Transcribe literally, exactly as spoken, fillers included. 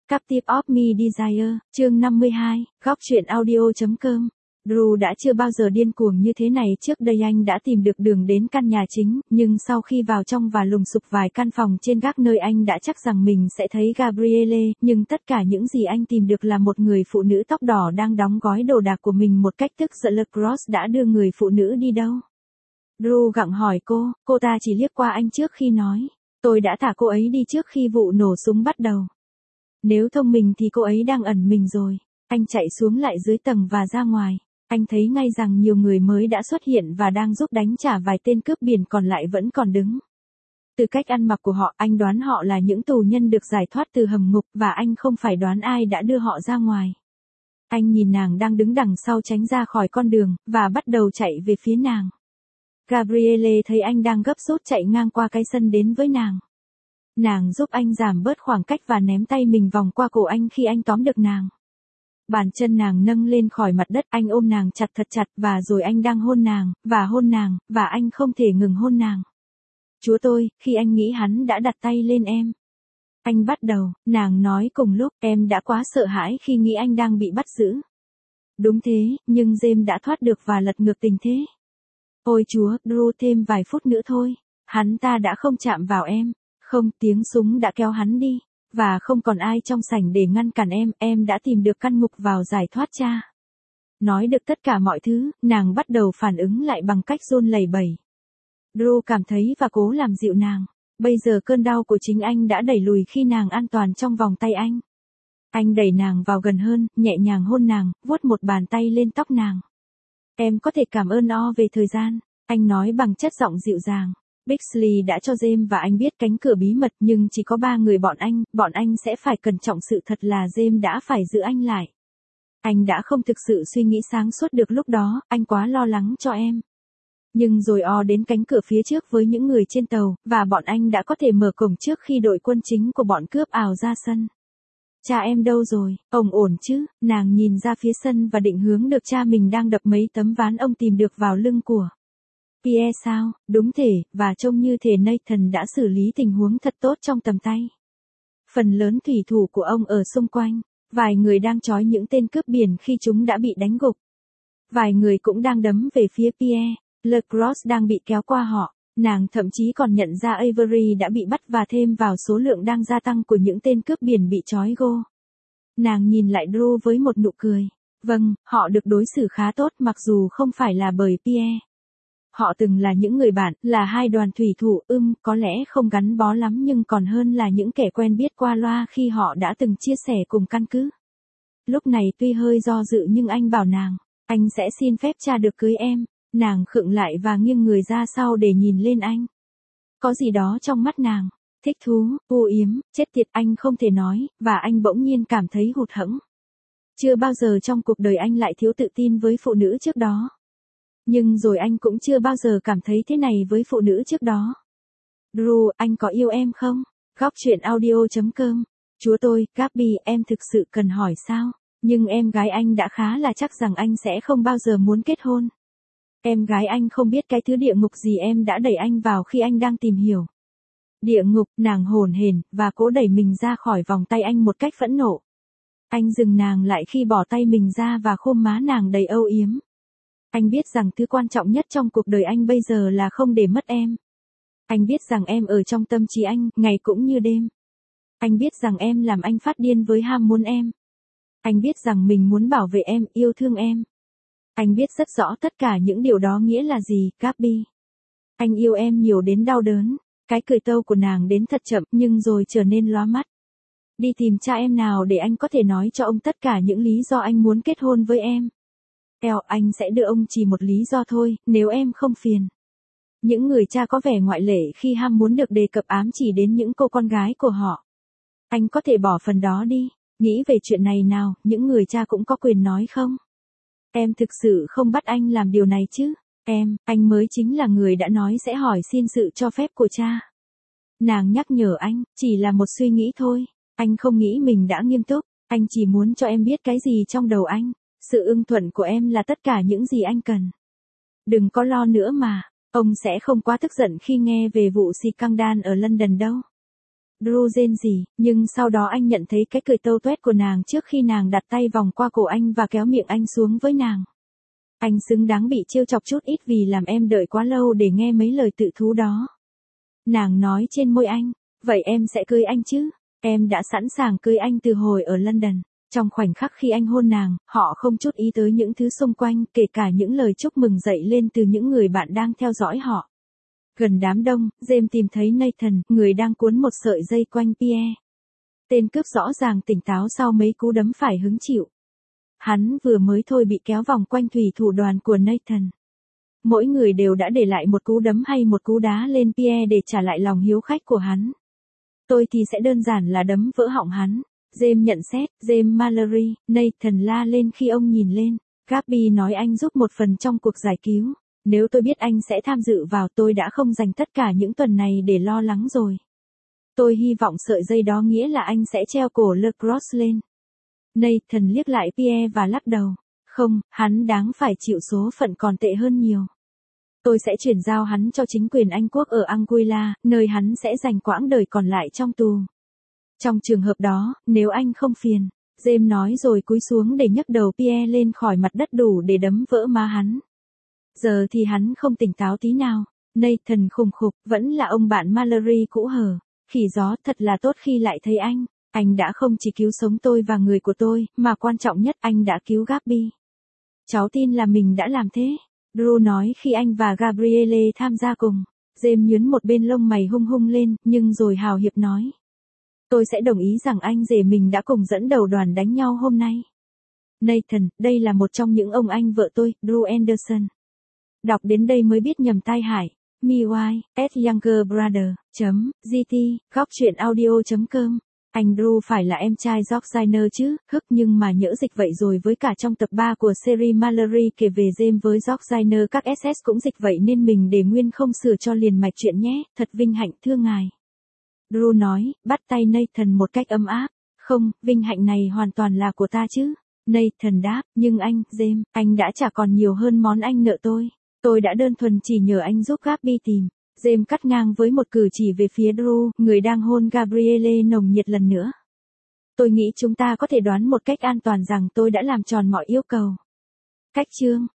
Captive of Me Desire, chương năm mươi hai, góc truyện audio.com. Drew đã chưa bao giờ điên cuồng như thế này, trước đây anh đã tìm được đường đến căn nhà chính, nhưng sau khi vào trong và lùng sục vài căn phòng trên gác nơi anh đã chắc rằng mình sẽ thấy Gabrielle, nhưng tất cả những gì anh tìm được là một người phụ nữ tóc đỏ đang đóng gói đồ đạc của mình một cách tức giận. Cross đã đưa người phụ nữ đi đâu? Drew gặng hỏi cô, cô ta chỉ liếc qua anh trước khi nói, tôi đã thả cô ấy đi trước khi vụ nổ súng bắt đầu. Nếu thông minh thì cô ấy đang ẩn mình rồi. Anh chạy xuống lại dưới tầng và ra ngoài. Anh thấy ngay rằng nhiều người mới đã xuất hiện và đang giúp đánh trả vài tên cướp biển còn lại vẫn còn đứng. Từ cách ăn mặc của họ, anh đoán họ là những tù nhân được giải thoát từ hầm ngục và anh không phải đoán ai đã đưa họ ra ngoài. Anh nhìn nàng đang đứng đằng sau tránh ra khỏi con đường, và bắt đầu chạy về phía nàng. Gabrielle thấy anh đang gấp rút chạy ngang qua cái sân đến với nàng. Nàng giúp anh giảm bớt khoảng cách và ném tay mình vòng qua cổ anh khi anh tóm được nàng. Bàn chân nàng nâng lên khỏi mặt đất, anh ôm nàng chặt thật chặt và rồi anh đang hôn nàng, và hôn nàng, và anh không thể ngừng hôn nàng. Chúa tôi, khi anh nghĩ hắn đã đặt tay lên em. Anh bắt đầu, nàng nói cùng lúc, em đã quá sợ hãi khi nghĩ anh đang bị bắt giữ. Đúng thế, nhưng James đã thoát được và lật ngược tình thế. Ôi Chúa, Drew, thêm vài phút nữa thôi. Hắn ta đã không chạm vào em. Không, tiếng súng đã kéo hắn đi. Và không còn ai trong sảnh để ngăn cản em, em đã tìm được căn ngục vào giải thoát cha. Nói được tất cả mọi thứ, nàng bắt đầu phản ứng lại bằng cách run lẩy bẩy. Drew cảm thấy và cố làm dịu nàng. Bây giờ cơn đau của chính anh đã đẩy lùi khi nàng an toàn trong vòng tay anh. Anh đẩy nàng vào gần hơn, nhẹ nhàng hôn nàng, vuốt một bàn tay lên tóc nàng. Em có thể cảm ơn O về thời gian, anh nói bằng chất giọng dịu dàng. Bixley đã cho James và anh biết cánh cửa bí mật, nhưng chỉ có ba người bọn anh, bọn anh sẽ phải cẩn trọng. Sự thật là James đã phải giữ anh lại. Anh đã không thực sự suy nghĩ sáng suốt được lúc đó, anh quá lo lắng cho em. Nhưng rồi O đến cánh cửa phía trước với những người trên tàu, và bọn anh đã có thể mở cổng trước khi đội quân chính của bọn cướp ào ra sân. Cha em đâu rồi, ông ổn chứ? Nàng nhìn ra phía sân và định hướng được cha mình đang đập mấy tấm ván ông tìm được vào lưng của Pierre sao? Đúng thể, và trông như thể Nathan đã xử lý tình huống thật tốt trong tầm tay. Phần lớn thủy thủ của ông ở xung quanh, vài người đang trói những tên cướp biển khi chúng đã bị đánh gục. Vài người cũng đang đấm về phía Pierre, Lecross đang bị kéo qua họ. Nàng thậm chí còn nhận ra Avery đã bị bắt và thêm vào số lượng đang gia tăng của những tên cướp biển bị trói gô. Nàng nhìn lại Drew với một nụ cười. Vâng, họ được đối xử khá tốt mặc dù không phải là bởi Pierre. Họ từng là những người bạn, là hai đoàn thủy thủ, ưm, có lẽ không gắn bó lắm nhưng còn hơn là những kẻ quen biết qua loa khi họ đã từng chia sẻ cùng căn cứ. Lúc này tuy hơi do dự nhưng anh bảo nàng, anh sẽ xin phép cha được cưới em. Nàng khựng lại và nghiêng người ra sau để nhìn lên anh. Có gì đó trong mắt nàng, thích thú, vô yếm, chết tiệt, anh không thể nói, và anh bỗng nhiên cảm thấy hụt hẫng. Chưa bao giờ trong cuộc đời anh lại thiếu tự tin với phụ nữ trước đó. Nhưng rồi anh cũng chưa bao giờ cảm thấy thế này với phụ nữ trước đó. Drew, anh có yêu em không? Góc truyện audio.com. Chúa tôi, Gaby, em thực sự cần hỏi sao? Nhưng em gái anh đã khá là chắc rằng anh sẽ không bao giờ muốn kết hôn. Em gái anh không biết cái thứ địa ngục gì em đã đẩy anh vào khi anh đang tìm hiểu. Địa ngục, nàng hồn hển, và cố đẩy mình ra khỏi vòng tay anh một cách phẫn nộ. Anh dừng nàng lại khi bỏ tay mình ra và khôm má nàng đầy âu yếm. Anh biết rằng thứ quan trọng nhất trong cuộc đời anh bây giờ là không để mất em. Anh biết rằng em ở trong tâm trí anh, ngày cũng như đêm. Anh biết rằng em làm anh phát điên với ham muốn em. Anh biết rằng mình muốn bảo vệ em, yêu thương em. Anh biết rất rõ tất cả những điều đó nghĩa là gì, Gaby. Anh yêu em nhiều đến đau đớn. Cái cười tâu của nàng đến thật chậm nhưng rồi trở nên lóa mắt. Đi tìm cha em nào để anh có thể nói cho ông tất cả những lý do anh muốn kết hôn với em. Eo, anh sẽ đưa ông chỉ một lý do thôi, nếu em không phiền. Những người cha có vẻ ngoại lệ khi ham muốn được đề cập ám chỉ đến những cô con gái của họ. Anh có thể bỏ phần đó đi. Nghĩ về chuyện này nào, những người cha cũng có quyền nói không? Em thực sự không bắt anh làm điều này chứ? Em, anh mới chính là người đã nói sẽ hỏi xin sự cho phép của cha. Nàng nhắc nhở anh, chỉ là một suy nghĩ thôi. Anh không nghĩ mình đã nghiêm túc. Anh chỉ muốn cho em biết cái gì trong đầu anh. Sự ưng thuận của em là tất cả những gì anh cần. Đừng có lo nữa mà. Ông sẽ không quá tức giận khi nghe về vụ xì căng đan ở London đâu. Drew rên rỉ, nhưng sau đó anh nhận thấy cái cười tâu tuét của nàng trước khi nàng đặt tay vòng qua cổ anh và kéo miệng anh xuống với nàng. Anh xứng đáng bị trêu chọc chút ít vì làm em đợi quá lâu để nghe mấy lời tự thú đó. Nàng nói trên môi anh, vậy em sẽ cưới anh chứ? Em đã sẵn sàng cưới anh từ hồi ở London. Trong khoảnh khắc khi anh hôn nàng, họ không chút ý tới những thứ xung quanh, kể cả những lời chúc mừng dậy lên từ những người bạn đang theo dõi họ. Gần đám đông, James tìm thấy Nathan, người đang cuốn một sợi dây quanh Pierre. Tên cướp rõ ràng tỉnh táo sau mấy cú đấm phải hứng chịu. Hắn vừa mới thôi bị kéo vòng quanh thủy thủ đoàn của Nathan. Mỗi người đều đã để lại một cú đấm hay một cú đá lên Pierre để trả lại lòng hiếu khách của hắn. Tôi thì sẽ đơn giản là đấm vỡ họng hắn. James nhận xét, James Mallory, Nathan la lên khi ông nhìn lên. Gaby nói anh giúp một phần trong cuộc giải cứu. Nếu tôi biết anh sẽ tham dự vào tôi đã không dành tất cả những tuần này để lo lắng rồi. Tôi hy vọng sợi dây đó nghĩa là anh sẽ treo cổ Lacrosse lên. Nathan liếc lại Pierre và lắc đầu. Không, hắn đáng phải chịu số phận còn tệ hơn nhiều. Tôi sẽ chuyển giao hắn cho chính quyền Anh quốc ở Anguilla, nơi hắn sẽ dành quãng đời còn lại trong tù. Trong trường hợp đó, nếu anh không phiền, James nói rồi cúi xuống để nhấc đầu Pierre lên khỏi mặt đất đủ để đấm vỡ má hắn. Giờ thì hắn không tỉnh táo tí nào. Nathan khùng khục, vẫn là ông bạn Mallory cũ hở. Khỉ gió, thật là tốt khi lại thấy anh. Anh đã không chỉ cứu sống tôi và người của tôi, mà quan trọng nhất anh đã cứu Gaby. Cháu tin là mình đã làm thế. Drew nói khi anh và Gabrielle tham gia cùng. James nhướng một bên lông mày hung hung lên, nhưng rồi hào hiệp nói. Tôi sẽ đồng ý rằng anh rể mình đã cùng dẫn đầu đoàn đánh nhau hôm nay. Nathan, đây là một trong những ông anh vợ tôi, Drew Anderson. Đọc đến đây mới biết nhầm tai hại. My wife, at younger brother, .gt, góc chuyện audio chấm com. Anh Drew phải là em trai George Zainer chứ, hức nhưng mà nhỡ dịch vậy rồi với cả trong tập ba của series Mallory kể về James với George Zainer các ét ét cũng dịch vậy nên mình để nguyên không sửa cho liền mạch chuyện nhé, thật vinh hạnh thưa ngài. Drew nói, bắt tay Nathan một cách ấm áp. Không, vinh hạnh này hoàn toàn là của ta chứ. Nathan đáp, nhưng anh, James, anh đã trả còn nhiều hơn món anh nợ tôi. Tôi đã đơn thuần chỉ nhờ anh giúp Gaby tìm. James cắt ngang với một cử chỉ về phía Drew, người đang hôn Gabrielle nồng nhiệt lần nữa. Tôi nghĩ chúng ta có thể đoán một cách an toàn rằng tôi đã làm tròn mọi yêu cầu. Cách chương